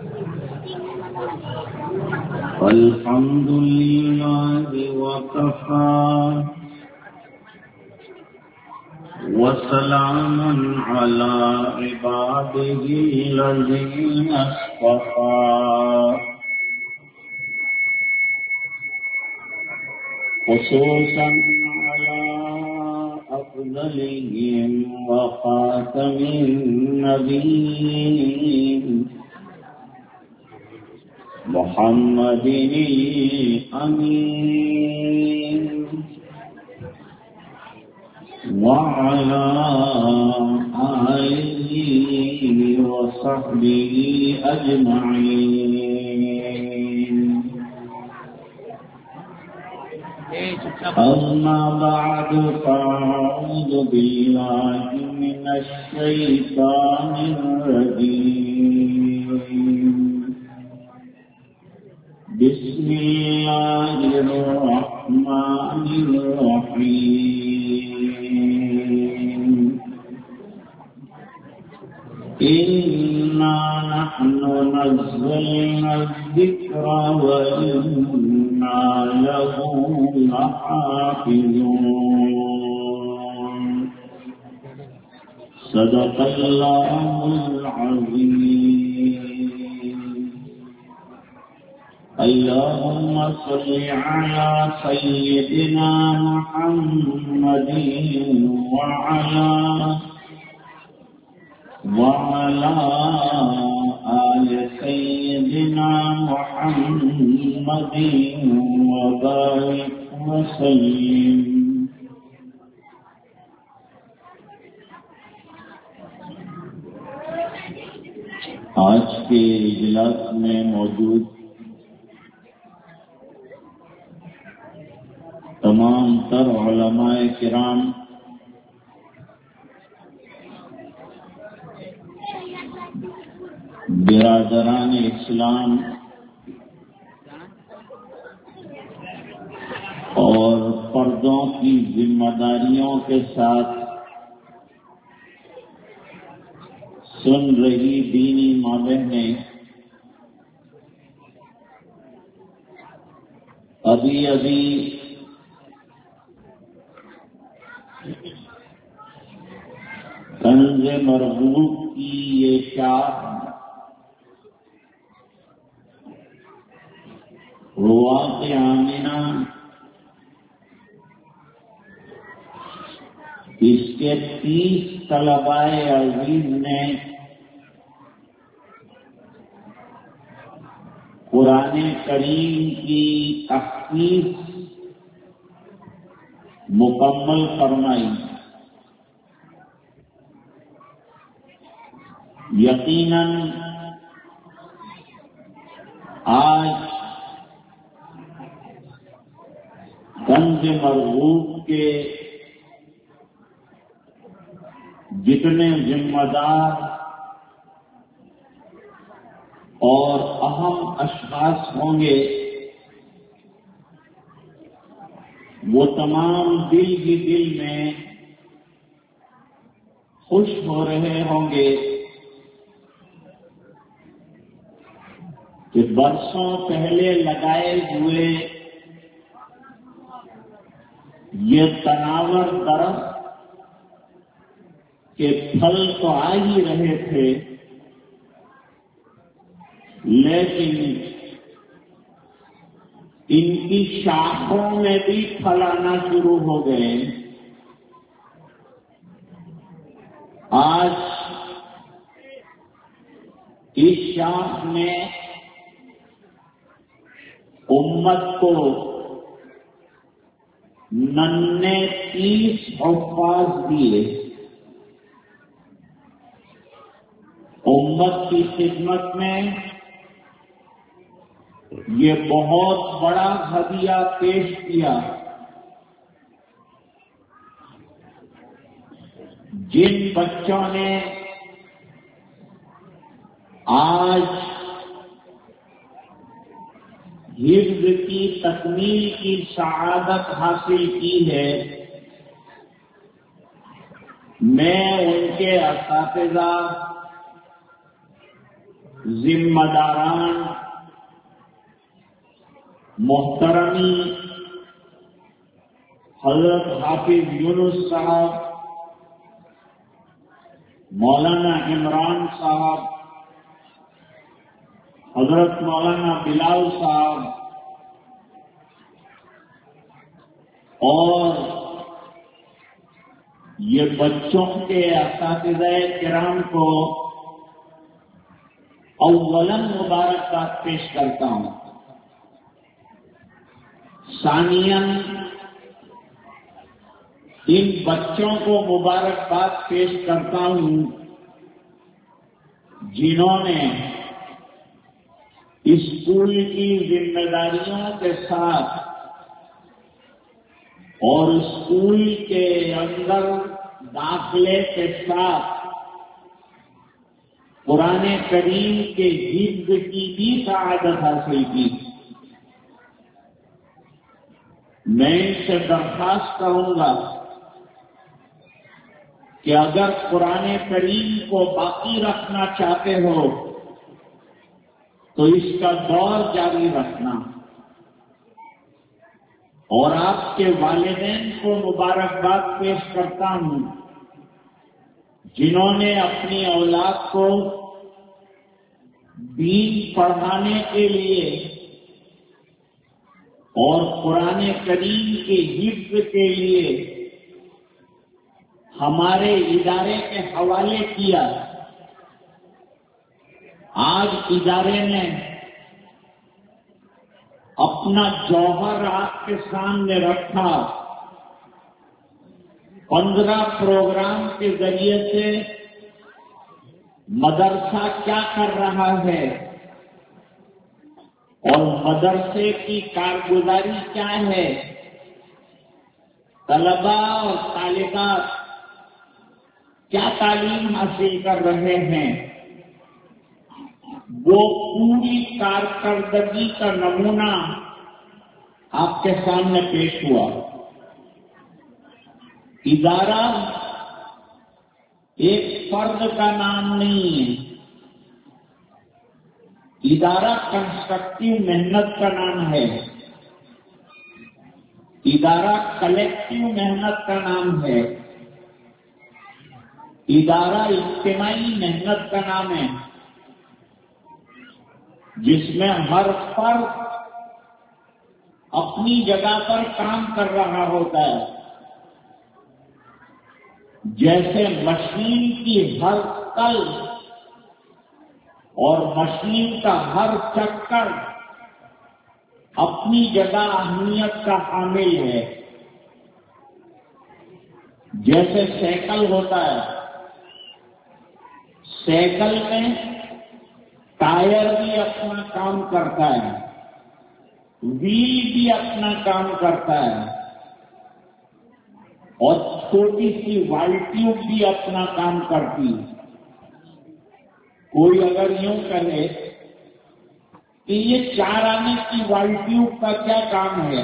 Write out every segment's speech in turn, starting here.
الحمد لله وكفى وسلام على عباده الذين اصطفى خصوصا على أفضلهم وخاتم النبيين محمد الأمين وعلى آله وصحبه أجمعين. أما بعد فأعوذ بالله من الشيطان الرجيم. بسم الله الرحمن الرحيم. إنا نحن نزلنا الذكر وإنا له لحافظون. صدق الله العظيم. اللهم صل على سيدنا محمد وعلى آل سيدنا محمد وبارك وسلم. آج کے اجلاس میں موجود تمام تر علماء کرام، برادران اسلام اور پردوں کی ذمہ داریوں کے ساتھ سن رہی دینی ماں بہنیں، ابھی کنز مرغوب کی یہ شاخ رواق آمنہ، اس کے 30 طلباء عزیز نے قرآن کریم کی تحقیق مکمل فرمائی. یقیناً آج کنز مرغوب کے جتنے ذمہ دار اور اہم اشخاص ہوں گے وہ تمام دل ہی دل میں خوش ہو رہے ہوں گے کہ برسوں پہلے لگائے ہوئے یہ تناور درخت کے پھل تو آ ہی رہے تھے، لیکن ان کی شاخوں میں بھی پھل آنا شروع ہو گئے. آج اس شاخ میں امت کو ننے 30 حفاظ دیے. امت کی خدمت میں یہ بہت بڑا ہدیہ پیش کیا. جن بچوں نے آج حفظ کی تکمیل کی سعادت حاصل کی ہے، میں ان کے اساتذہ ذمہ داران محترمی حضرت حافظ یونس صاحب، مولانا عمران صاحب، حضرت مولانا بلال صاحب اور یہ بچوں کے اساتذہ کرام کو اولاً مبارکباد پیش کرتا ہوں۔ ثانیاً ان بچوں کو مبارکباد پیش کرتا ہوں جنہوں نے اسکول کی ذمہ داریوں کے ساتھ اور اسکول کے اندر داخلے کے ساتھ قرآن کریم کے حفظ کی بھی سعادت حاصل کی۔ میں ان سے درخواست کروں گا کہ اگر قرآن کریم کو باقی رکھنا چاہتے ہو تو اس کا دور جاری رکھنا، اور آپ کے والدین کو مبارکباد پیش کرتا ہوں جنہوں نے اپنی اولاد کو دین پڑھانے کے لیے اور قرآن کریم کے حفظ کے لیے ہمارے ادارے کے حوالے کیا۔ آج ادارے نے اپنا جوہر آپ کے سامنے رکھا، 15 پروگرام کے ذریعے سے مدرسہ کیا کر رہا ہے اور مدرسے کی کارگزاری کیا ہے، طلباء اور طالبات کیا تعلیم حاصل کر رہے ہیں، وہ پوری کارکردگی کا نمونہ آپ کے سامنے پیش ہوا۔ ادارہ ایک فرد کا نام نہیں ہے، ادارہ کنسٹرکٹیو محنت کا نام ہے، ادارہ کلیکٹیو محنت کا نام ہے، ادارہ اجتماعی محنت کا نام ہے، جس میں ہر فرد اپنی جگہ پر کام کر رہا ہوتا ہے۔ جیسے مشین کی ہر کل اور مشین کا ہر چکر اپنی جگہ اہمیت کا حامل ہے، جیسے سائیکل ہوتا ہے، سائیکل میں ٹائر بھی اپنا کام کرتا ہے، ویل بھی اپنا کام کرتا ہے، اور چھوٹی سی وائل ٹیوب بھی اپنا کام کرتی ہے۔ کوئی اگر یوں کہے کہ یہ 4 آنے کی وائل ٹیوب کا کیا کام ہے،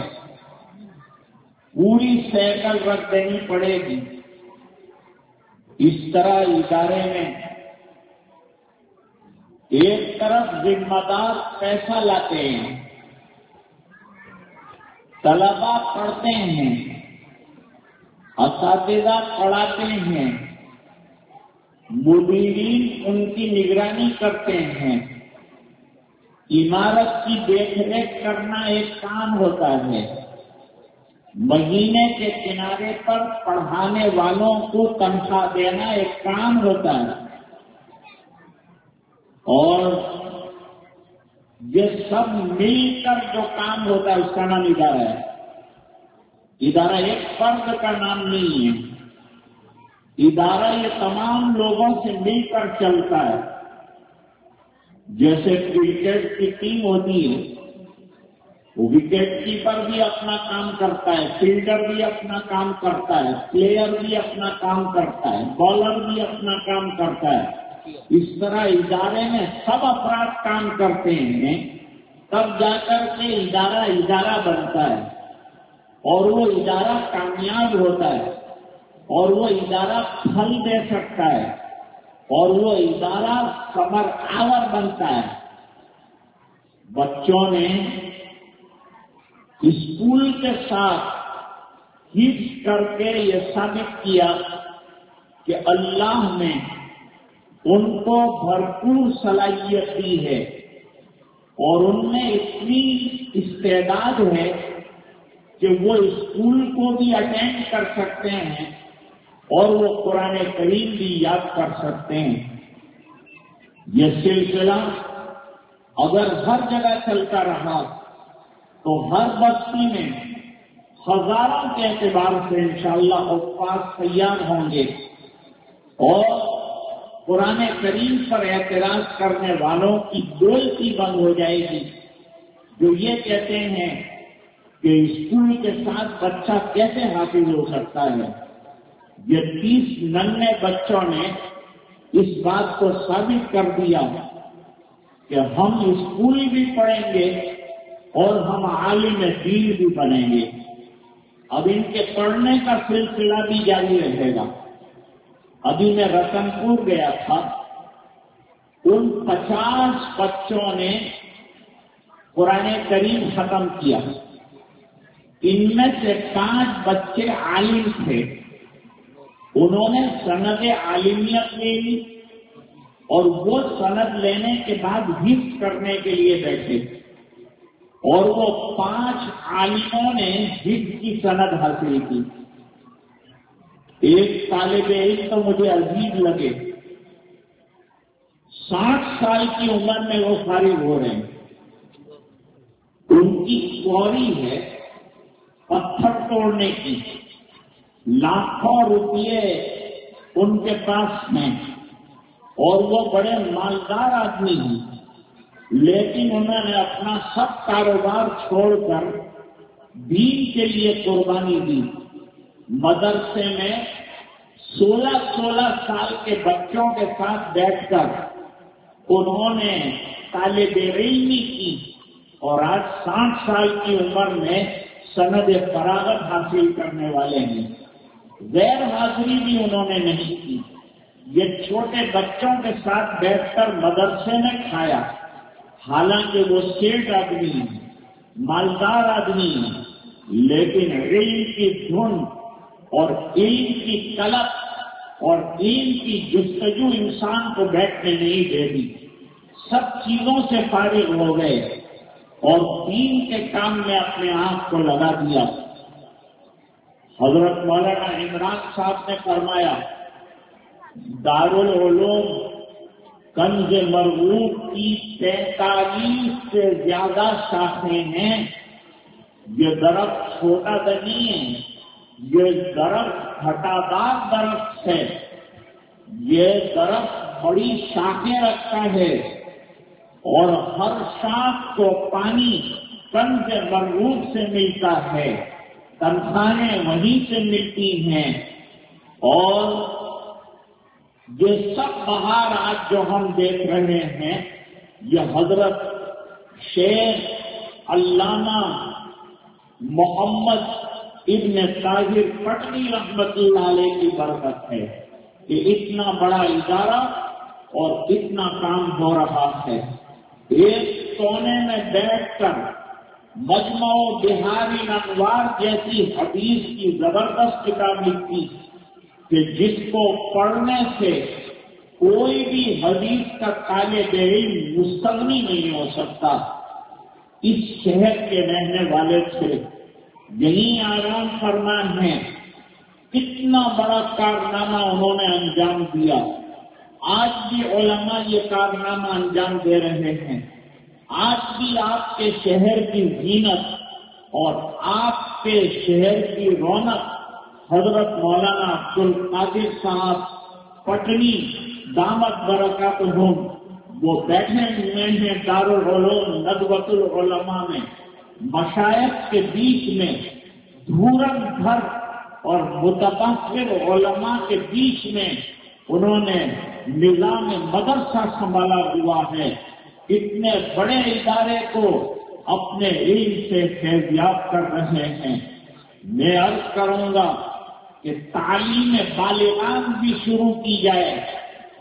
پوری سائیکل رکھ دینی پڑے گی۔ اس طرح ادارے میں ایک طرف ذمہ دار پیسہ لاتے ہیں، طلباء پڑھتے ہیں، اساتذہ پڑھاتے ہیں، مدیرین ان کی نگرانی کرتے ہیں، عمارت کی دیکھ ریکھ کرنا ایک کام ہوتا ہے، مہینے کے کنارے پر پڑھانے والوں کو تنخواہ دینا ایک کام ہوتا ہے، اور یہ سب مل کر جو کام ہوتا ہے اس کا نام ادارہ ہے۔ ادارہ ایک فرد کا نام نہیں ہے، ادارہ یہ تمام لوگوں سے مل کر چلتا ہے۔ جیسے کرکٹ کی ٹیم ہوتی ہے، وکٹ کیپر بھی اپنا کام کرتا ہے، فیلڈر بھی اپنا کام کرتا ہے، پلیئر بھی اپنا کام کرتا ہے، بالر بھی اپنا کام کرتا ہے۔ اس طرح ادارے میں سب افراد کام کرتے ہیں، تب جا کر کے ادارہ بنتا ہے، اور وہ ادارہ کامیاب ہوتا ہے، اور وہ ادارہ پھل دے سکتا ہے۔ اور وہ ادارہ ثمر آور بنتا ہے۔ بچوں نے اسکول کے ساتھ حفظ کر کے یہ ثابت کیا کہ اللہ نے ان کو بھرپور صلاحیت دی ہے اور ان میں اتنی استعداد ہے کہ وہ اسکول کو بھی اٹینڈ کر سکتے ہیں اور وہ قرآن کریم بھی یاد کر سکتے ہیں۔ یہ سلسلہ اگر ہر جگہ چلتا رہا تو ہر بستی میں ہزاروں کے اعتبار سے انشاءاللہ حفاظ تیار ہوں گے اور قرآن کریم پر اعتراض کرنے والوں کی بولتی بند ہو جائے گی، جو یہ کہتے ہیں کہ اسکول کے ساتھ بچہ کیسے حافظ ہو سکتا ہے۔ یہ 30 ننھے بچوں نے اس بات کو ثابت کر دیا کہ ہم اسکول بھی پڑھیں گے اور ہم عالم دین بھی بنیں گے۔ اب ان کے پڑھنے کا سلسلہ بھی جاری رہے گا۔ ابھی میں رتن پور گیا تھا، ان 50 بچوں نے قرآن کریم ختم کیا۔ ان میں سے 5 بچے عالم تھے، انہوں نے سند عالمیت لے لی اور وہ سند لینے کے بعد حفظ کرنے کے لیے بیٹھے اور وہ 5 عالموں نے حفظ کی سند حاصل کی۔ ایک طالب علم تو مجھے عجیب لگے، 60 سال کی عمر میں وہ فارغ ہو رہے ہیں، ان کی کوری ہے پتھر توڑنے کی، لاکھوں روپئے ان کے پاس ہیں اور وہ بڑے مالدار آدمی ہیں، لیکن انہوں نے اپنا سب کاروبار چھوڑ کر دین کے لیے قربانی دی۔ مدرسے میں 16 سال کے بچوں کے ساتھ بیٹھ کر انہوں نے طالب علمی کی اور آج 60 سال کی عمر میں سند فراغت حاصل کرنے والے ہیں۔ غیر حاضری بھی انہوں نے نہیں کی، یہ چھوٹے بچوں کے ساتھ بیٹھ کر مدرسے میں کھایا، حالانکہ وہ سیٹ آدمی ہیں، مالدار آدمی ہیں، لیکن علم کی دھن اور علم کی طلب اور علم کی جستجو انسان کو بیٹھنے نہیں دے دی، سب چیزوں سے فارغ ہو گئے اور دین کے کام میں اپنے آپ کو لگا دیا۔ حضرت مولانا عمران صاحب نے فرمایا، دارالعلوم کنز مرغوب کی 43 سے زیادہ شاخیں ہیں۔ یہ درخت چھوٹا نہیں ہے، یہ درخت گھٹادار درخت ہے، یہ درخت بڑی شاخیں رکھتا ہے اور ہر شاخ کو پانی کنز مرغوب سے ملتا ہے، تنخواہیں وہیں سے ملتی ہیں، اور یہ سب بہار آج جو ہم دیکھ رہے ہیں یہ حضرت شیخ علامہ محمد ابن طاہر پٹنی رحمت اللہ علیہ کی برکت ہے کہ اتنا بڑا ادارہ اور اتنا کام ہو رہا ہے۔ ایک کونے میں بیٹھ کر مجمع بہاری انوار جیسی حدیث کی زبردست کتاب لکھی کہ جس کو پڑھنے سے کوئی بھی حدیث کا طالب علم مستغنی نہیں ہو سکتا۔ اس شہر کے رہنے والے تھے، یہیں آرام فرما ہے، کتنا بڑا کارنامہ انہوں نے انجام دیا۔ آج بھی علماء یہ کارنامہ انجام دے رہے ہیں۔ آج بھی آپ کے شہر کی زینت اور آپ کے شہر کی رونق حضرت مولانا عبد القادر صاحب پٹنی دامت برکاتہم وہ بیٹھے ہوئے ہیں دارالعلوم ندوۃ العلماء میں، مشائخ کے بیچ میں دھورن بھر اور متبصر علماء کے بیچ میں انہوں نے نظام مدرسہ سنبھالا ہوا ہے۔ اتنے بڑے ادارے کو اپنے علم سے فیضیاب کر رہے ہیں۔ میں عرض کروں گا کہ تعلیم بالغان بھی شروع کی جائے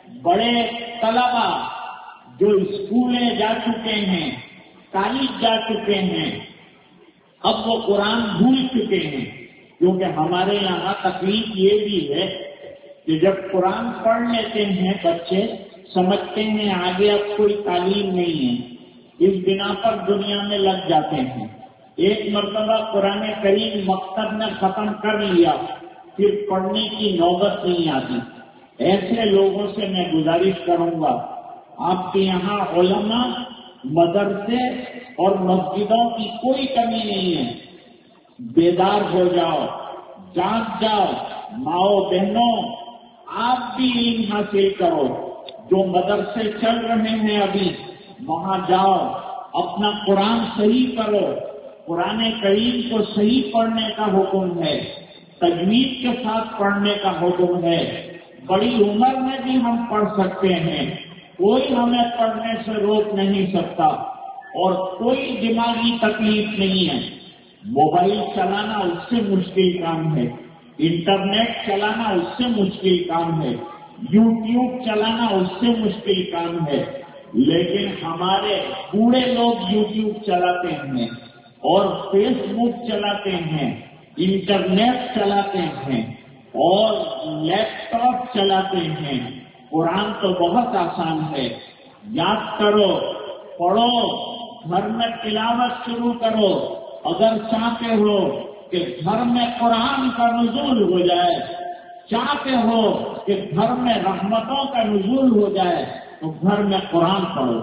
بڑے طلبا جو اسکولیں جا چکے ہیں، کالج جا چکے ہیں، اب وہ قرآن بھول چکے ہیں، کیونکہ ہمارے یہاں تکلیف یہ بھی ہے کہ جب قرآن پڑھ لیتے ہیں بچے سمجھتے ہیں آگے اب کوئی تعلیم نہیں ہے، اس بنا پر دنیا میں لگ جاتے ہیں۔ ایک مرتبہ قرآن کریم مکتب میں ختم کر لیا، پھر پڑھنے کی نوبت نہیں آتی۔ ایسے لوگوں سے میں گزارش کروں گا، آپ کے یہاں علماء، مدرسے اور مسجدوں کی کوئی کمی نہیں ہے، بیدار ہو جاؤ، جاگ جاؤ، ماؤں بہنوں آپ بھی علم حاصل کرو۔ جو مدرسے چل رہے ہیں ابھی وہاں جاؤ، اپنا قرآن صحیح کرو، قرآن کریم کو صحیح پڑھنے کا حکم ہے، تجوید کے ساتھ پڑھنے کا حکم ہے۔ بڑی عمر میں بھی ہم پڑھ سکتے ہیں، کوئی ہمیں پڑھنے سے روک نہیں سکتا، اور کوئی دماغی تکلیف نہیں ہے۔ موبائل چلانا اس سے مشکل کام ہے، انٹرنیٹ چلانا اس سے مشکل کام ہے، یوٹیوب چلانا اس سے مشکل کام ہے، لیکن ہمارے بوڑھے لوگ یوٹیوب چلاتے ہیں اور فیس بک چلاتے ہیں، انٹرنیٹ چلاتے ہیں اور لیپ ٹاپ چلاتے ہیں۔ قرآن تو بہت آسان ہے، یاد کرو، پڑھو، گھر میں تلاوت شروع کرو۔ اگر چاہتے ہو کہ گھر میں قرآن کا نزول ہو جائے، چاہتے ہو کہ گھر میں رحمتوں کا نزول ہو جائے، تو گھر میں قرآن پڑھو۔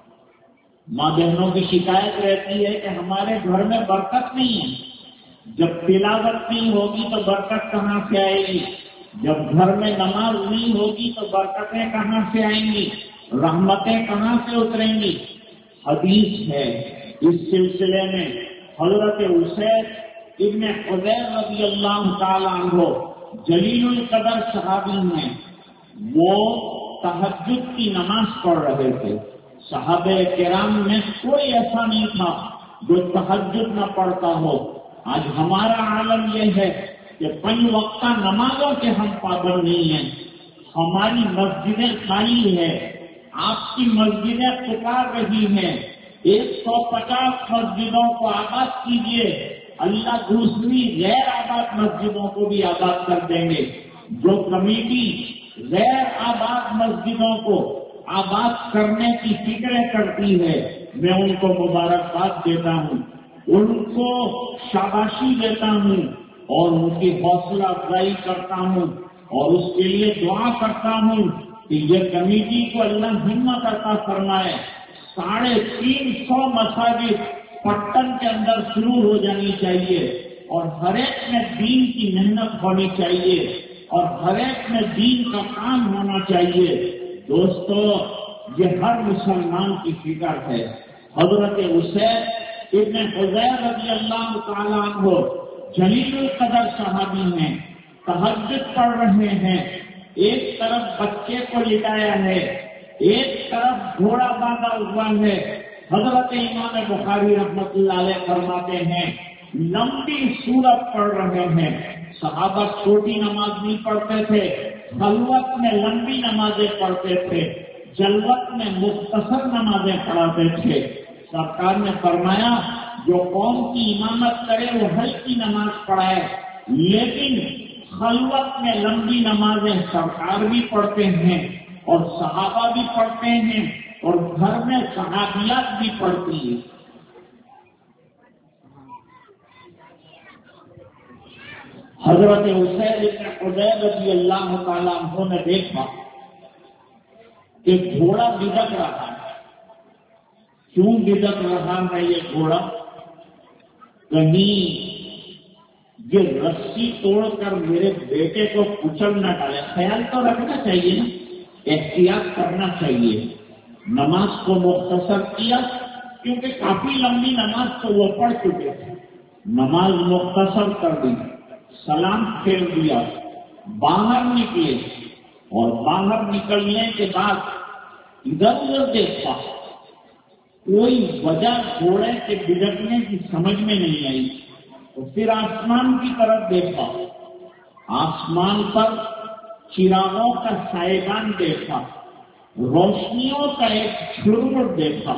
ماں بہنوں کی شکایت رہتی ہے کہ ہمارے گھر میں برکت نہیں ہے۔ جب تلاوت نہیں ہوگی تو برکت کہاں سے آئے گی؟ جب گھر میں نماز نہیں ہوگی تو برکتیں کہاں سے آئیں گی؟ رحمتیں کہاں سے اتریں گی؟ حدیث ہے اس سلسلے میں، حضرت اسید ابن حضیر رضی اللہ تعالیٰ عنہ جلیل القدر صحابی ہیں، وہ تہجد کی نماز پڑھ رہے تھے۔ صحابہ کرام میں کوئی ایسا نہیں تھا جو تہجد نہ پڑھتا ہو۔ آج ہمارا عالم یہ ہے کہ 5 وقتہ نمازوں کے ہم پابند نہیں ہیں، ہماری مسجدیں خالی ہیں، آپ کی مسجدیں پکار رہی ہیں۔ 150 مسجدوں کو آباد کیجیے، اللہ دوسری غیر آباد مسجدوں کو بھی آباد کر دیں گے۔ جو کمیٹی غیر آباد مسجدوں کو آباد کرنے کی فکریں کرتی ہے، میں ان کو مبارکباد دیتا ہوں، ان کو شاباشی دیتا ہوں اور ان کی حوصلہ افزائی کرتا ہوں، اور اس کے لیے دعا کرتا ہوں کہ یہ کمیٹی کو اللہ ہمت عطا فرمائے۔ 350 مساجد پٹن کے اندر شروع ہو جانی چاہیے، اور ہر ایک میں دین کی محنت ہونی چاہیے، اور ہر ایک میں دین کا کام ہونا چاہیے۔ دوستو، یہ ہر مسلمان کی فکر ہے۔ حضرت اسید ابن حضیر رضی اللہ تعالیٰ عنہ جلیل القدر صحابی ہیں، تہجد پڑھ رہے ہیں، ایک طرف بچے کو لٹایا ہے، ایک طرف گھوڑا باندھا ہوا ہے۔ حضرت امام بخاری رحمۃ اللہ علیہ فرماتے ہیں، لمبی سورت پڑھ رہے ہیں۔ صحابہ چھوٹی نماز نہیں پڑھتے تھے، خلوت میں لمبی نمازیں پڑھتے تھے، جلوت میں مختصر نمازیں پڑھاتے تھے۔ سرکار نے فرمایا جو قوم کی امامت کرے وہ ہلکی نماز پڑھائے، لیکن خلوت میں لمبی نمازیں سرکار بھی پڑھتے ہیں اور صحابہ بھی پڑھتے ہیں، اور گھر میں صحابیات بھی پڑھتی ہیں۔ حضرت اسید بن حضیر رضی اللہ تعالیٰ عنہ نے دیکھا کہ گھوڑا بھٹک رہا ہے۔ کیوں بھٹک رہا ہے یہ گھوڑا؟ کہیں یہ رسی توڑ کر میرے بیٹے کو کچل نہ ڈالے۔ خیال تو رکھنا چاہیے نا، احتیاط کرنا چاہیے۔ نماز کو مختصر کیا کیونکہ کافی لمبی نماز تو وہ پڑھ چکے تھے، نماز مختصر کر دی، سلام پھیر دیا، باہر نکلے، اور باہر نکلنے کے بعد ادھر ادھر دیکھا، کوئی وجہ گھوڑے کے بگڑنے کی سمجھ میں نہیں آئی، تو پھر آسمان کی طرف دیکھا، آسمان پر چراغوں کا سائبان دیکھا، روشنیوں کا ایک جھرمٹ دیکھا،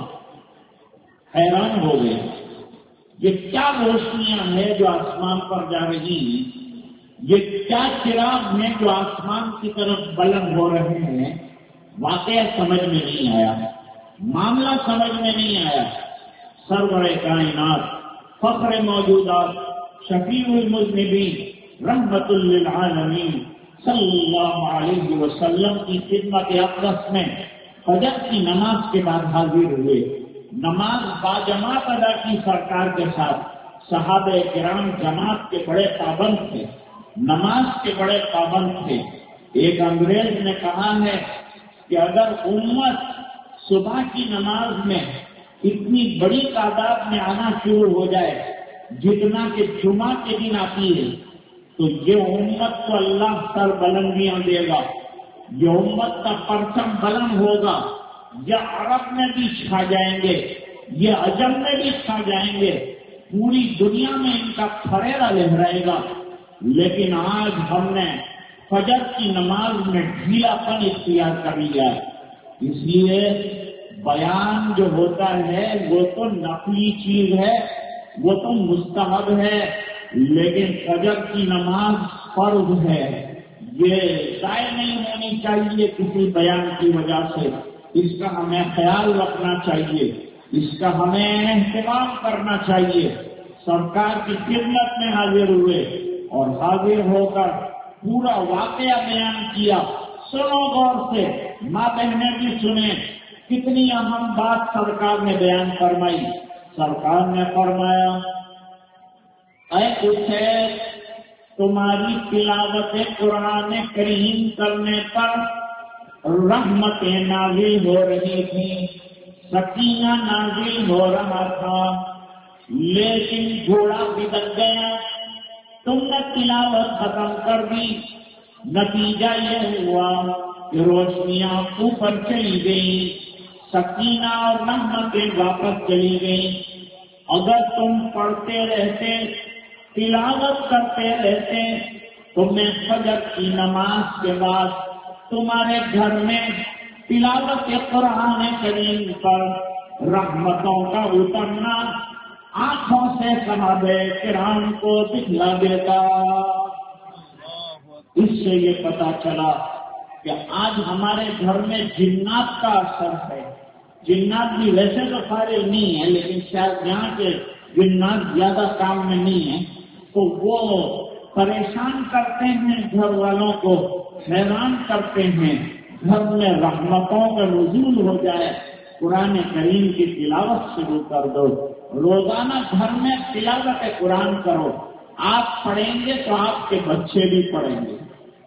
حیران ہو گئے، یہ کیا روشنیاں ہیں جو آسمان پر جا رہی ہیں، یہ کیا چراغ ہیں جو آسمان کی طرف بلند ہو رہے ہیں۔ واقعہ سمجھ میں نہیں آیا، معاملہ سمجھ میں نہیں آیا۔ سرور کائنات، فخر موجودات، شفیع المذنبین، رحمت للعالمین صلی اللہ علیہ وسلم کی خدمت اقدس میں فجر کی نماز کے بعد حاضر ہوئے۔ نماز باجماعت ادا کی سرکار کے ساتھ۔ صحابہ کرام جماعت کے بڑے پابند تھے، نماز کے بڑے پابند تھے۔ ایک انگریز نے کہا ہے کہ اگر امت صبح کی نماز میں اتنی بڑی تعداد میں آنا شروع ہو جائے جتنا کہ جمعہ کے دن آتی ہے تو یہ امت کو اللہ سر بلندیاں دے گا، یہ امت کا پرچم بلند ہوگا، یہ عرب میں بھی چھا جائیں گے، یہ عجم میں بھی چھا جائیں گے، پوری دنیا میں ان کا پھریرا لہرائے گا۔ لیکن آج ہم نے فجر کی نماز میں ڈھیلا پن اختیار کر لیا، اس لیے بیان جو ہوتا ہے وہ تو نقلی چیز ہے، وہ تو مستحب ہے، لیکن فجر کی نماز فرض ہے، یہ ضائع نہیں ہونی چاہیے کسی بیان کی وجہ سے، اس کا ہمیں خیال رکھنا چاہیے، اس کا ہمیں اہتمام کرنا چاہیے۔ سرکار کی خدمت میں حاضر ہوئے اور حاضر ہو کر پورا واقعہ بیان کیا۔ سنو غور سے، ماں بہنیں بھی سنیں، کتنی اہم بات سرکار نے بیان فرمائی۔ سرکار نے فرمایا، اے حسین، تمہاری تلاوت قرآن کریم کرنے پر رحمتیں نازل ہو رہی تھیں، سکینہ نازل ہو رہا تھا، لیکن گھوڑا بگڑ گیا، تم نے تلاوت ختم کر دی، نتیجہ یہ ہوا کہ روشنیاں اوپر چلی گئی، سکینہ اور رحمتیں واپس چلی گئی۔ اگر تم پڑھتے رہتے، تلاوت کرتے رہتے تو میں فجر کی نماز کے بعد تمہارے گھر میں تلاوت قرآن کریم پر رحمتوں کا اترنا آنکھوں سے صحابہ کرام کو دکھلا دیتا۔ اس سے یہ پتا چلا کہ آج ہمارے گھر میں جنات کا اثر ہے۔ جنات بھی ویسے تو فارغ نہیں ہے، لیکن شاید یہاں کے جنات زیادہ کام میں نہیں ہیں، تو وہ پریشان کرتے ہیں گھر والوں کو، حیران کرتے ہیں۔ گھر میں رحمتوں کا نزول ہو جائے، قرآن کریم کی تلاوت شروع کر دو، روزانہ گھر میں تلاوت قرآن کرو، آپ پڑھیں گے تو آپ کے بچے بھی پڑھیں گے۔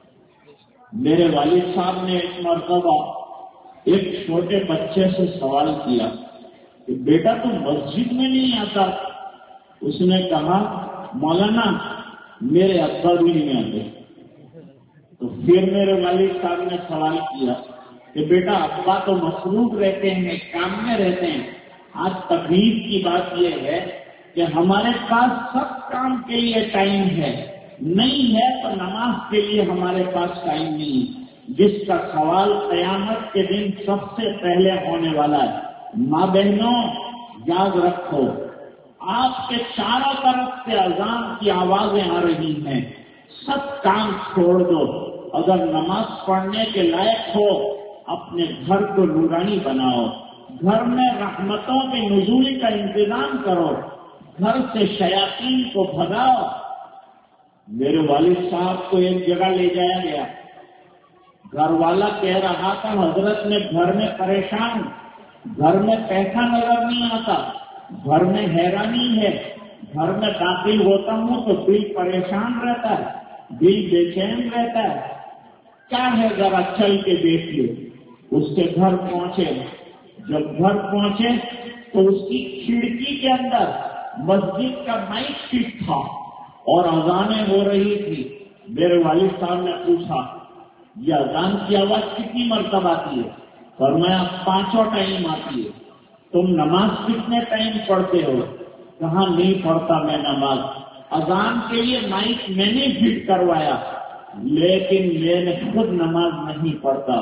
میرے والد صاحب نے ایک مرتبہ ایک چھوٹے بچے سے سوال کیا کہ بیٹا تم مسجد میں نہیں آتا؟ اس نے کہا مولانا میرے ابا بھی نہیں آتے۔ تو پھر میرے والد صاحب نے سوال کیا کہ بیٹا ابا تو مصروف رہتے ہیں، کام میں رہتے ہیں۔ آج تکلیف کی بات یہ ہے کہ ہمارے پاس سب کام کے لیے ٹائم ہے، نہیں ہے تو نماز کے لیے ہمارے پاس ٹائم نہیں، جس کا سوال قیامت کے دن سب سے پہلے ہونے والا ہے۔ ماں بہنوں یاد رکھو، آپ کے چاروں طرف سے اذان کی آوازیں آ رہی ہیں، سب کام چھوڑ دو، اگر نماز پڑھنے کے لائق ہو اپنے گھر کو نورانی بناؤ، گھر میں رحمتوں کے نزول کا انتظام کرو، گھر سے شیاطین کو بھگاؤ۔ میرے والد صاحب کو ایک جگہ لے جایا گیا، گھر والا کہہ رہا تھا حضرت میں گھر میں پریشان، گھر میں پیسہ نظر نہیں آتا، گھر میں حیرانی ہے، گھر میں داخل ہوتا ہوں تو دل پریشان رہتا ہے، دل بے چین رہتا ہے، کیا ہے ذرا چل کے دیکھیے۔ اس کے گھر پہنچے، جب گھر پہنچے تو اس کی کھڑکی کے اندر مسجد کا مائک فٹ تھا اور اذانیں ہو رہی تھی۔ میرے والد صاحب نے پوچھا یہ اذان کی آواز کتنی مرتبہ آتی ہے؟ فرمایا 5 ٹائم آتی ہے۔ تم نماز کتنے ٹائم پڑھتے ہو؟ کہاں نہیں پڑھتا میں نماز، اذان کے لیے مائک میں نے فٹ کروایا لیکن میں نے خود نماز نہیں پڑھتا۔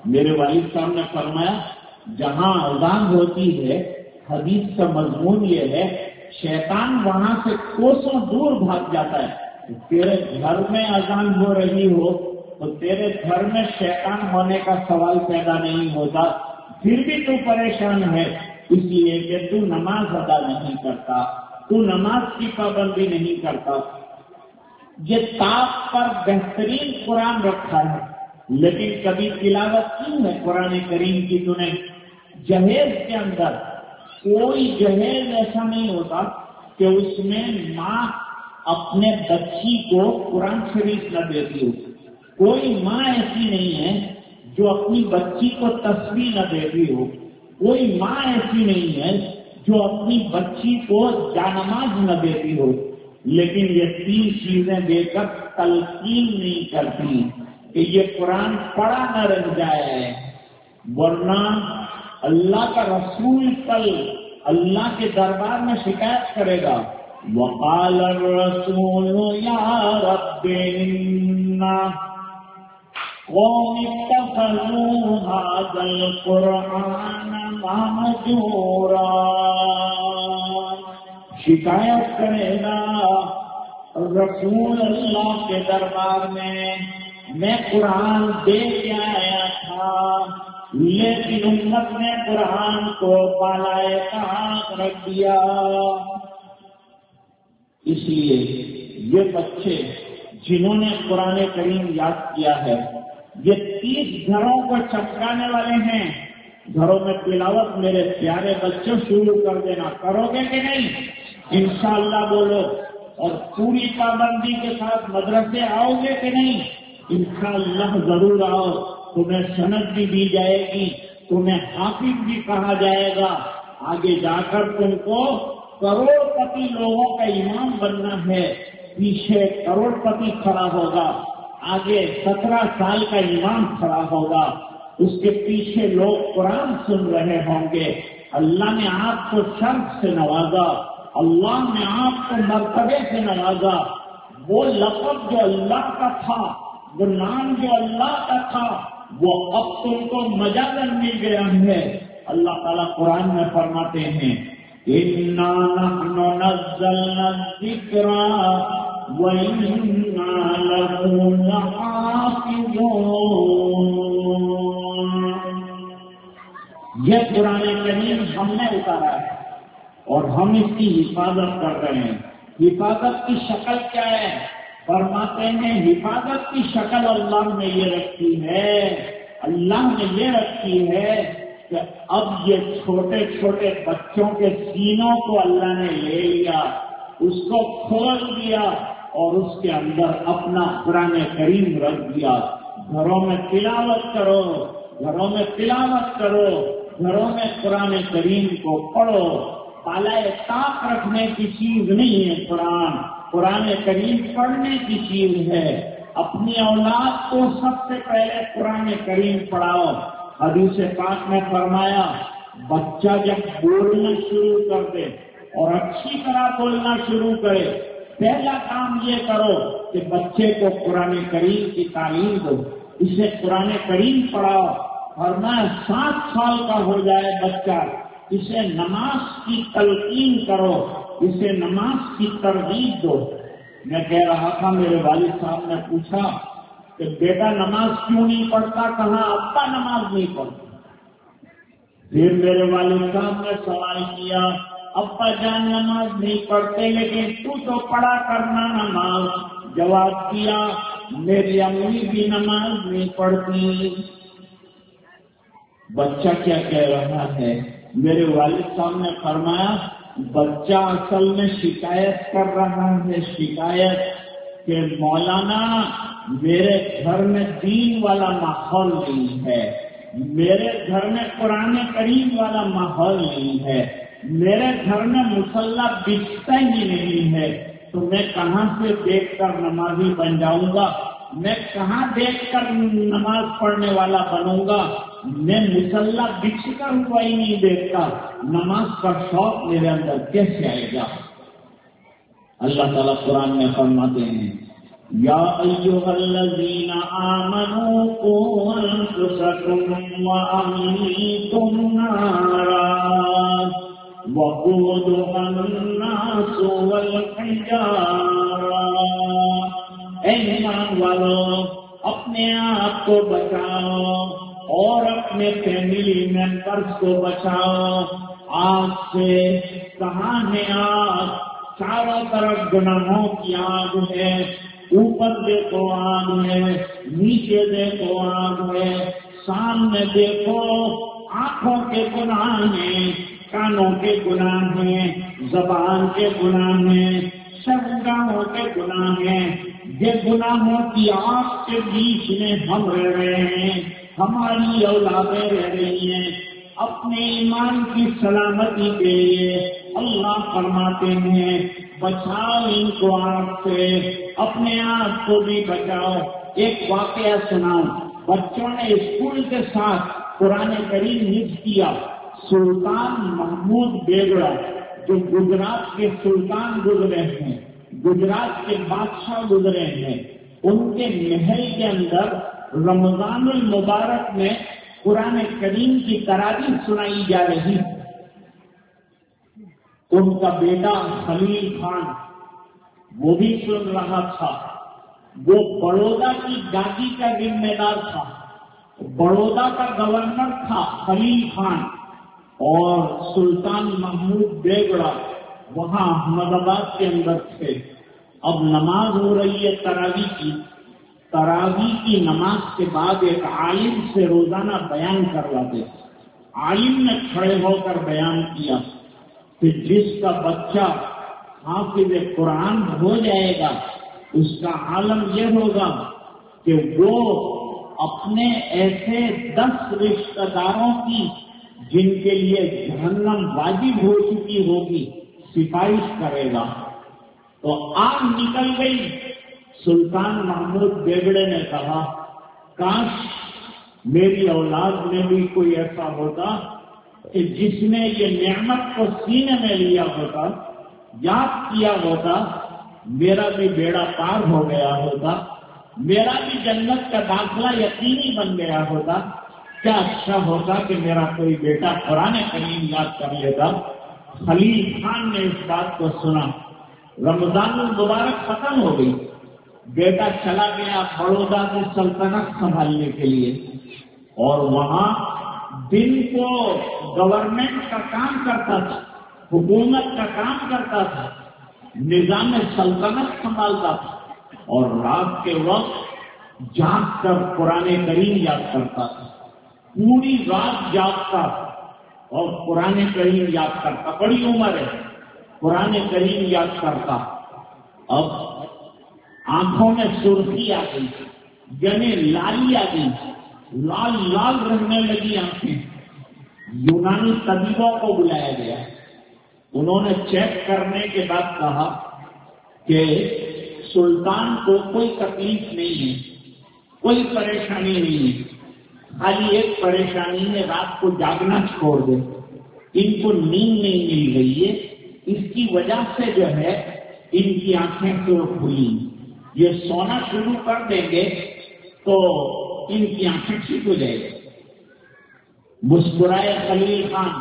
میرے والد صاحب نے فرمایا جہاں اذان ہوتی ہے حدیث کا مضمون یہ ہے شیطان وہاں سے کوسوں دور بھاگ جاتا ہے. تیرے گھر میں اذان ہو رہی ہو تو تیرے گھر میں شیطان ہونے کا سوال پیدا نہیں ہوتا، پھر بھی تو پریشان ہے اس لیے کہ تو نماز ادا نہیں کرتا، تو نماز کی پابندی نہیں کرتا. یہ تاپ پر بہترین قرآن رکھا ہے، لیکن کبھی تلاوت کیوں ہے قرآن کریم کی؟ تو نے جہیز کے اندر کوئی جہیز ایسا نہیں ہوتا کہ اس میں ماں اپنے بچی کو قرآن شریف نہ دیتی ہو. کوئی ماں ایسی نہیں ہے جو اپنی بچی کو تسبیح نہ دیتی ہو. کوئی ماں ایسی نہیں ہے جو اپنی بچی کو جانماز نہ دیتی ہو. لیکن یہ 3 چیزیں دے کر تلقین نہیں کرتی کہ یہ قرآن پڑھا نہ رہ جائے، ورنہ اللہ کا رسول کل اللہ کے دربار میں شکایت کرے گا. وقال الرسول یا رب ان قوم اتخذوا هذا القرآن مهجورا. شکایت کرے گا رسول اللہ کے دربار میں قرآن دے کے آیا تھا لیکن امت نے قرآن کو بالائے طاق رکھ دیا. اس لیے یہ بچے جنہوں نے قرآن کریم یاد کیا ہے یہ 30 گھروں کو چمکانے والے ہیں. گھروں میں تلاوت میرے پیارے بچوں شروع کر دینا. کرو گے کہ نہیں؟ انشاءاللہ بولو. اور پوری پابندی کے ساتھ مدرسے آؤ گے کہ نہیں؟ انشاءاللہ ضرور آؤ. تمہیں سند بھی دی جائے گی، تمہیں حافظ بھی کہا جائے گا. آگے جا کر تم کو کروڑ پتی لوگوں کا امام بننا ہے. پیچھے کروڑ پتی کھڑا ہوگا، آگے 17 سال کا امام کھڑا ہوگا، اس کے پیچھے لوگ قرآن سن رہے ہوں گے. اللہ نے آپ کو شرف سے نوازا، اللہ نے آپ کو مرتبے سے نوازا. وہ لقب جو اللہ کا تھا، وہ نام جو اللہ کا تھا، وہ اب تم کو مجازن مل گیا ہے. اللہ تعالیٰ قرآن میں فرماتے ہیں اِنَّا نَحْنُ نَزَّلْنَا الذِّكْرَ وَإِنَّا لَهُ لَحَافِظُونَ. یہ قرآن کریم ہم نے اتارا ہے اور ہم اس کی حفاظت کر رہے ہیں. حفاظت کی شکل کیا ہے؟ فرماتے ہیں حفاظت کی شکل اللہ نے یہ رکھی ہے، اللہ نے یہ رکھی ہے کہ اب یہ چھوٹے چھوٹے بچوں کے سینوں کو اللہ نے لے لیا، اس کو کھول دیا اور اس کے اندر اپنا قرآن کریم رکھ دیا. گھروں میں تلاوت کرو، گھروں میں تلاوت کرو، گھروں میں قرآن کریم کو پڑھو. بالائے طاق رکھنے کی چیز نہیں ہے قرآن کریم پڑھنے کی چیز ہے. اپنی اولاد کو سب سے پہلے قرآن کریم پڑھاؤ. حدیث پاک میں فرمایا بچہ جب بولنا شروع کر دے اور اچھی طرح بولنا شروع کرے، پہلا کام یہ کرو کہ بچے کو قرآن کریم کی تعلیم دو، اسے قرآن کریم پڑھاؤ. فرمایا 7 سال کا ہو جائے بچہ، اسے نماز کی تلقین کرو، اسے نماز کی ترغیب دو. میں کہہ رہا تھا میرے والد صاحب نے پوچھا کہ بیٹا نماز کیوں نہیں پڑھتا؟ کہاں ابا نماز نہیں پڑھتا. پھر میرے والد صاحب نے سوال کیا ابا جان نماز نہیں پڑھتے لیکن تو پڑھا کرنا نماز. جواب دیا میری امی بھی نماز نہیں پڑھتی. بچہ کیا کہہ رہا ہے؟ میرے والد صاحب نے فرمایا بچہ اصل میں شکایت کر رہا ہے، شکایت کہ مولانا میرے گھر میں دین والا ماحول نہیں ہے، میرے گھر میں قرآن کریم والا ماحول نہیں ہے، میرے گھر میں مصلی بچتا ہی نہیں ہے، تو میں کہاں سے دیکھ کر نمازی بن جاؤں گا؟ میں کہاں دیکھ کر نماز پڑھنے والا بنوں گا؟ میں مصلی بچھ کر ہوا ہی نہیں دیکھتا، نماز کا شوق میرے اندر کیسے آئے گا؟ اللہ تعالیٰ قرآن میں فرماتے ہیں یا ایھا الذین آمنوا قوا انفسکم واہلیکم نارا وقودها الناس والحجارہ، اے ایمان والو اپنے آپ کو بچاؤ اور اپنے فیملی ممبرس کو بچاؤ آگ سے۔ کہاں ہے آگ؟ چاروں طرف گناہوں کی آگ ہے، اوپر دیکھو آگ ہے، نیچے دیکھو آگ ہے، سامنے دیکھو آنکھوں کے گناہ ہیں، کانوں کے گناہ ہیں، زبان کے گناہ ہیں، شرمگاہوں کے گناہ ہیں۔ یہ گناہوں کی آگ کے بیچ میں ہم رہ رہے ہیں، ہماری اولادیں رہ رہی ہیں۔ اپنے ایمان کی سلامتی کے لیے اللہ فرماتے ہیں بچاؤ ان کو آگ سے، اپنے آپ کو بھی بچاؤ۔ ایک واقعہ سناؤں، بچوں نے اسکول کے ساتھ قرآن کریم حفظ کیا۔ سلطان محمود بیگڑا جو گجرات کے سلطان گزرے ہیں، گجرات کے بادشاہ گزرے ہیں، ان کے محل کے اندر رمضان المبارک میں قرآن کریم کی تراویح سنائی جا رہی۔ ان کا بیٹا خلیل خان وہ بھی سن رہا تھا۔ وہ بڑودہ کی گادی کا ذمہ دار تھا، بڑودہ کا گورنر تھا خلیل خان، اور سلطان محمود بیگڑا وہاں احمد آباد کے اندر تھے۔ اب نماز ہو رہی ہے تراویح کی نماز کے بعد ایک عالم سے روزانہ بیان کرواتے۔ عالم نے کھڑے ہو کر بیان کیا کہ جس کا بچہ حافظ قرآن ہو جائے گا اس کا عالم یہ ہوگا کہ وہ اپنے ایسے 10 رشتہ داروں کی جن کے لیے جہنم واجب ہو چکی ہوگی سفارش کرے گا۔ تو آگ نکل گئی۔ سلطان محمود بیگڑے نے کہا کاش میری اولاد میں بھی کوئی ایسا ہوتا کہ جس نے یہ نعمت کو سینے میں لیا ہوتا، یاد کیا ہوتا، میرا بھی بیڑا پار ہو گیا ہوتا، میرا بھی جنت کا داخلہ یقینی بن گیا ہوتا۔ کیا اچھا ہوتا کہ میرا کوئی بیٹا قرآن کریم یاد کر لیتا۔ خلیل خان نے اس بات کو سنا۔ رمضان المبارک ختم ہو گئی، بیٹا چلا گیا بڑودہ کی سلطنت سنبھالنے کے لیے، اور وہاں دن کو گورنمنٹ کا کام کرتا تھا، حکومت کا کام کرتا تھا، نظام سلطنت سنبھالتا تھا، اور رات کے وقت جاگ کر قرآن کریم یاد کرتا تھا۔ پوری رات جاگتا اور قرآن کریم یاد کرتا۔ بڑی عمر ہے، قرآن کریم یاد کرتا۔ اب آنکھوں میں سرخی آ گئی، یعنی لالی آ گئی، لال لال رہنے لگی آنکھیں۔ یونانی طبیبوں کو بلایا گیا، انہوں نے چیک کرنے کے بعد کہا کہ سلطان کو کوئی تکلیف نہیں ہے، کوئی پریشانی نہیں ہے، خالی ایک پریشانی ہے، رات کو جاگنا چھوڑ دے، ان کو نیند نہیں مل رہی ہے، اس کی وجہ سے جو ہے ان کی آنکھیں سرخ ہوئی۔ یہ سونا شروع کر دیں گے تو ان کی آنکھیں ٹھیک ہو جائے گی۔ مسکرائے خلیل خان،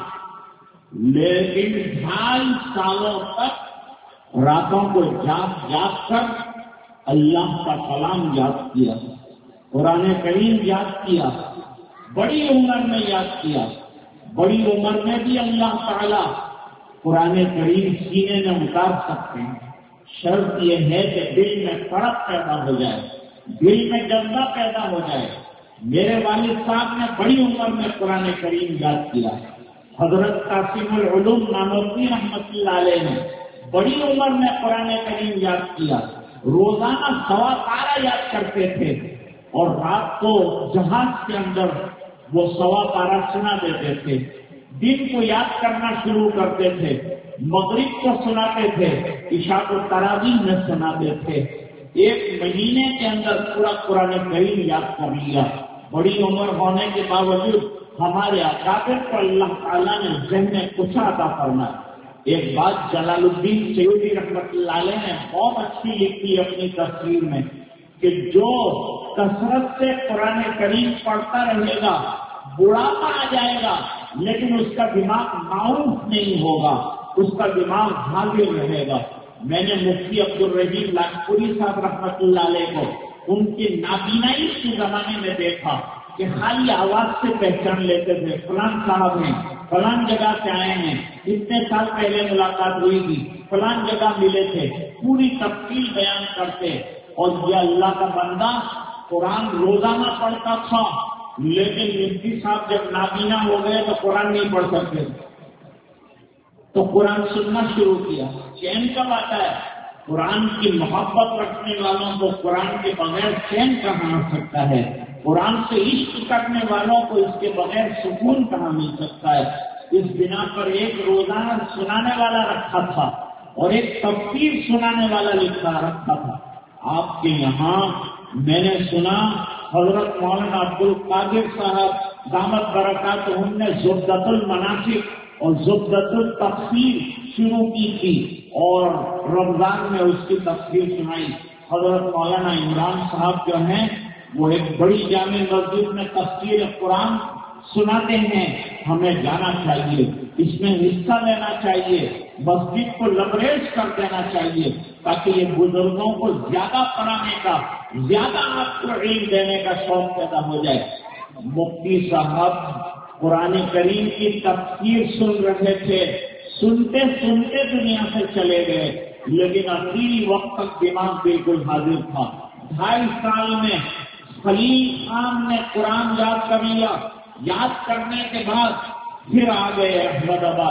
لیکن 2.5 سالوں تک راتوں کو جاگ جاگ کر اللہ کا کلام یاد کیا، قرآن کریم یاد کیا، بڑی عمر میں یاد کیا۔ بڑی عمر میں بھی اللہ تعالیٰ قرآن کریم سینے میں اتار سکتے ہیں، شرط یہ ہے کہ دل میں فرق پیدا ہو جائے، دل میں جذبہ پیدا ہو جائے۔ میرے والد صاحب نے بڑی عمر میں قرآن کریم یاد کیا۔ حضرت قاسم العلوم نانوتوی رحمۃ اللہ علیہ نے بڑی عمر میں قرآن کریم یاد کیا، روزانہ 1.25 پارہ یاد کرتے تھے، اور رات کو جہاز کے اندر وہ 1.25 پارہ سنا دیتے تھے۔ دن کو یاد کرنا شروع کرتے تھے، مغرب کو سناتے تھے، عشاء کو تراویح میں سناتے تھے۔ 1 مہینے کے اندر پورا قرآن کریم یاد کر لیا۔ بڑی عمر ہونے کے باوجود ہمارے اکابر کو اللہ تعالیٰ نے ذہن کشا عطا فرمایا۔ ایک بات جلال الدین سیوطی رحمۃ اللہ علیہ نے بہت اچھی لکھی اپنی تفسیر میں کہ جو کثرت سے قرآن کریم پڑھتا رہے گا بڑھاپا آ جائے گا لیکن اس کا دماغ معروف نہیں ہوگا، اس کا دماغ حاضر رہے گا۔ میں نے مفتی عبدالرحیم لاجپوری صاحب رحمۃ اللہ علیہ کو ان کی نابینائی کے زمانے میں دیکھا کہ خالی آواز سے پہچان لیتے تھے، فلان صاحب ہیں، فلان جگہ سے آئے ہیں، اتنے سال پہلے ملاقات ہوئی تھی، فلان جگہ ملے تھے، پوری تفصیل بیان کرتے۔ اور یہ اللہ کا بندہ قرآن روزانہ پڑھتا تھا، لیکن مفتی صاحب جب نابینا ہو گئے تو قرآن نہیں پڑھ سکتے، تو قرآن سننا شروع کیا۔ چین کب آتا ہے؟ قرآن کی محبت رکھنے والوں کو قرآن کے بغیر چین کہاں آ سکتا ہے؟ قرآن سے عشق کرنے والوں کو اس کے بغیر سکون کہاں مل سکتا ہے؟ اس بنا پر ایک روزانہ سنانے والا رکھا تھا اور ایک تفسیر سنانے والا رکھا تھا۔ آپ کے یہاں میں نے سنا حضرت مولانا عبد القادر صاحب دامت برکاتہم نے زبدۃ المناسک اور زبدۃ التفسیر شروع کی تھی اور رمضان میں اس کی تفسیر سنائی۔ حضرت مولانا عمران صاحب جو ہیں وہ ایک بڑی جامع مسجد میں تفسیر قرآن سناتے ہیں، ہمیں جانا چاہیے، اس میں حصہ لینا چاہیے، مسجد کو لبریز کر دینا چاہیے تاکہ یہ بزرگوں کو زیادہ پڑھانے کا، زیادہ آپ کو علم دینے کا شوق پیدا ہو جائے۔ مفتی صاحب قرآن کریم کی تفسیر سن رہے تھے، سنتے سنتے دنیا سے چلے گئے، لیکن اخیری وقت تک دماغ بالکل حاضر تھا۔ 2.5 سال میں خلیل خان نے قرآن یاد کر لیا، یاد کرنے کے بعد پھر آ گئے احمد آباد،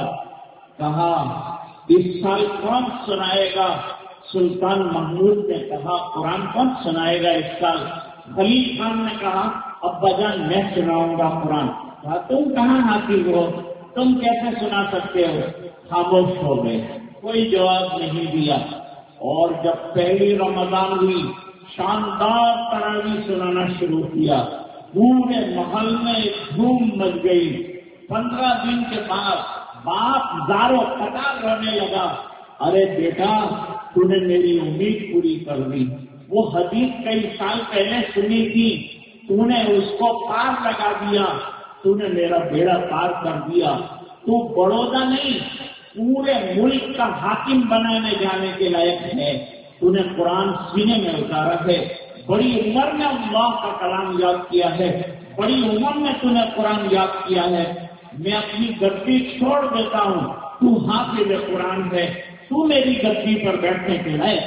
کہا اس سال کون سنائے گا؟ سلطان محمود نے کہا قرآن کون سنائے گا اس سال؟ خلیل خان نے کہا ابا جان میں سناؤں گا قرآن۔ کہا تم کہاں حافظ ہو، تم کیسے سنا سکتے ہو؟ خاموش ہو گئے، کوئی جواب نہیں دیا۔ اور جب پہلی رمضان ہوئی شاندار تراویح سنانا شروع کیا، پورے محل میں دھوم مچ گئی۔ 15 دن کے بعد باپ زارو قطار رونے لگا، ارے بیٹا تو نے میری امید پوری کر دی، وہ حدیث کئی سال پہلے سنی تھی، تو نے اس کو پار لگا دیا، تو نے میرا بیڑا پار کر دیا، تو بڑودا نہیں پورے ملک کا حاکم بنانے جانے کے لائق ہے، تو نے قرآن سینے میں اتارا ہے، بڑی عمر میں اللہ کا کلام یاد کیا ہے، بڑی عمر میں تو نے قرآن یاد کیا ہے، میں اپنی گدی چھوڑ دیتا ہوں، تو حافظ قرآن ہے، تو میری گدی پر بیٹھنے کے لائق۔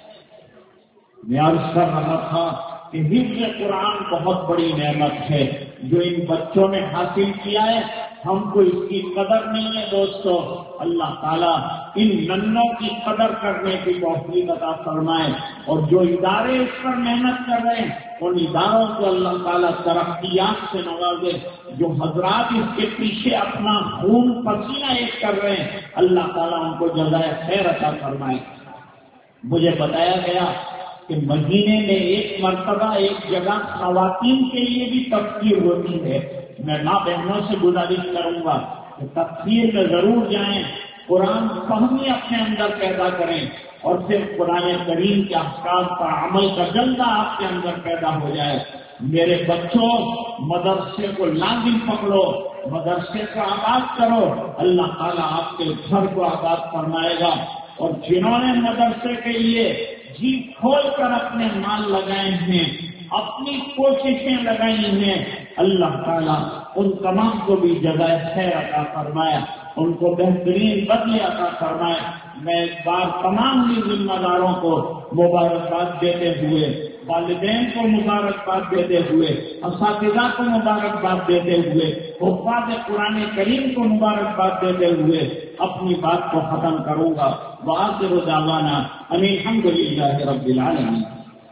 میں عرض کر رہا تھا کہ حفظ قرآن بہت بڑی نعمت ہے جو ان بچوں نے حاصل کیا ہے، ہم کو اس کی قدر نہیں ہے دوستو۔ اللہ تعالیٰ ان ننوں کی قدر کرنے کی توفیق عطا فرمائے، اور جو ادارے اس پر محنت کر رہے ہیں ان اداروں کو اللہ تعالیٰ ترقیات سے نوازے، جو حضرات اس کے پیچھے اپنا خون پسینہ ایک کر رہے ہیں اللہ تعالیٰ ان کو جزائے خیر عطا فرمائے۔ مجھے بتایا گیا کہ مہینے میں ایک مرتبہ ایک جگہ خواتین کے لیے بھی تفسیر ہوتی ہے، میں ماں بہنوں سے گزارش کروں گا کہ تفسیر میں ضرور جائیں، قرآن فہمی اپنے اندر پیدا کریں اور پھر قرآن کریم کے احکام پر عمل کا جذبہ آپ کے اندر پیدا ہو جائے۔ میرے بچوں مدرسے کو لازم پکڑو، مدرسے کو آباد کرو، اللہ تعالیٰ آپ کے گھر کو آباد فرمائے گا۔ اور جنہوں نے مدرسے کے لیے جی کھول کر اپنے مال لگائے ہیں، اپنی کوششیں لگائی ہیں، اللہ تعالیٰ ان تمام کو بھی جزائے خیر عطا فرمائے، ان کو بہترین بدلے عطا فرمائے۔ میں ایک بار تمام ہی ذمہ داروں کو مبارکباد دیتے ہوئے، والدین کو مبارکباد دیتے ہوئے، اساتذہ کو مبارکباد دیتے ہوئے، حفاظ قرآن کریم کو مبارکباد دیتے ہوئے اپنی بات کو ختم کروں گا۔ وآخر دعوانا ان الحمد للہ رب العالمین۔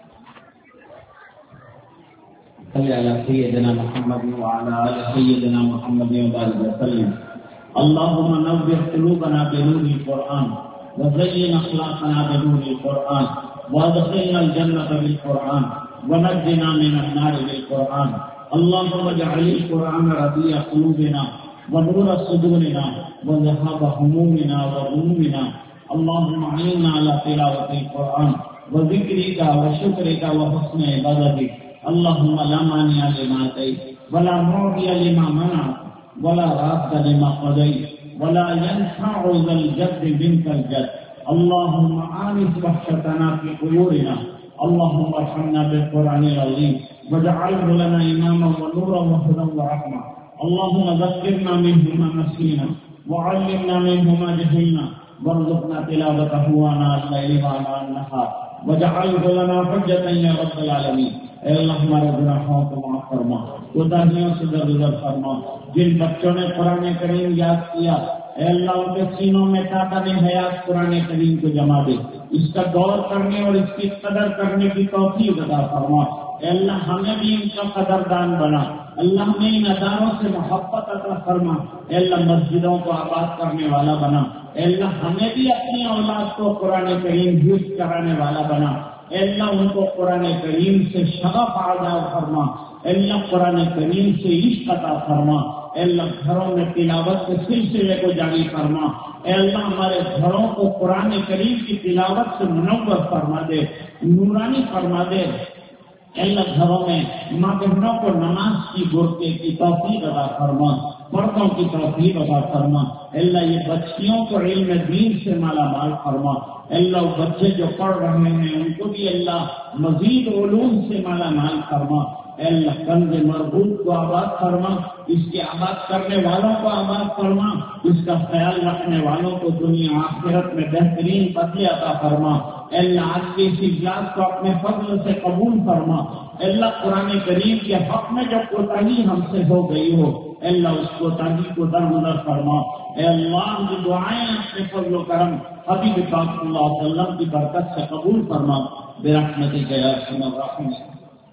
صلی علی سیدنا محمد وعلی آل سیدنا محمد وبارک وسلم۔ اللهم نور قلوبنا بنور القرآن وزين اخلاقنا بنور القرآن وادخلنا الجنة بالقرآن ونجنا من النار بالقرآن۔ اللهم اجعل القرآن ربيع قلوبنا ونور صدورنا وذهاب همومنا وغمومنا اللهم اعنا على تلاوة القرآن وذكرك وشكرك وحسن عبادتك اللهم لا مانع لما أتيت ولا معطي لما منعت ولا راد لما قضيت ولا ينفع ذا الجد منك الجد اللهم آنس وحشتنا في قبورنا اللهم ارحمنا بالقرآن العظيم واجعله لنا إماما ونورا وهدى ورحمة اللهم ذكرنا منه ما نسينا وعلمنا منه ما جهلنا وارزقنا تلاوته آناء الليل وآناء النهار واجعله لنا حجة يا رب العالمين۔ اے اللہ ہمارے گناہوں کو معاف فرما، کوتاہیوں سے درگزر فرما۔ جن بچوں نے قرآن کریم یاد کیا اے اللہ ان کے سینوں میں طاقت حیات قرآن کریم کو جما دے، اس کا غور کرنے اور اس کی قدر کرنے کی توفیق عطا فرما۔ اے اللہ ہمیں بھی ان کا قدردان بنا، اللہ ہمیں ان اداروں سے محبت عطا فرما۔ اے اللہ مسجدوں کو آباد کرنے والا بنا، اے اللہ ہمیں بھی اپنی اولاد کو قرآن کریم حفظ کرانے والا بنا۔ اے اللہ ان کو قرآن کریم سے شغف عطا فرما، اے اللہ قرآن کریم سے عشق عطا فرما۔ اے اللہ گھروں میں تلاوت کے سلسلے کو جاری فرما۔ اے اللہ ہمارے گھروں کو قرآن کریم کی تلاوت سے منور فرما دے، نورانی فرما دے۔ اے اللہ گھروں میں ماں بہنوں کو نماز کی برقعے کی توفیق عطا فرما، پردوں کی توفیق عطا فرما۔ اے اللہ یہ بچیوں کو علم دین سے مالا مال فرما۔ اے اللہ بچے جو پڑھ رہے ہیں ان کو بھی اللہ مزید علوم سے مالا مال فرما۔ اے اللہ کنز مربوط کو آباد فرما، اس کے آباد کرنے والوں کو آباد فرما، اس کا خیال رکھنے والوں کو دنیا آخرت میں بہترین بدلے عطا فرما۔ اے اللہ آج کے اس اجلاس کو اپنے فضل سے قبول فرما۔ اے اللہ قرآن کریم کے حق میں جو کوتاہی ہم سے ہو گئی ہو اے اللہ اس کوتاہی کو درگزر فرما۔ اے اللہ ہم کی دعائیں اپنے فضل و کرم حبیب پاک صلی اللہ علیہ وسلم کی برکت سے قبول فرما برحمتک یا ارحم الراحمین۔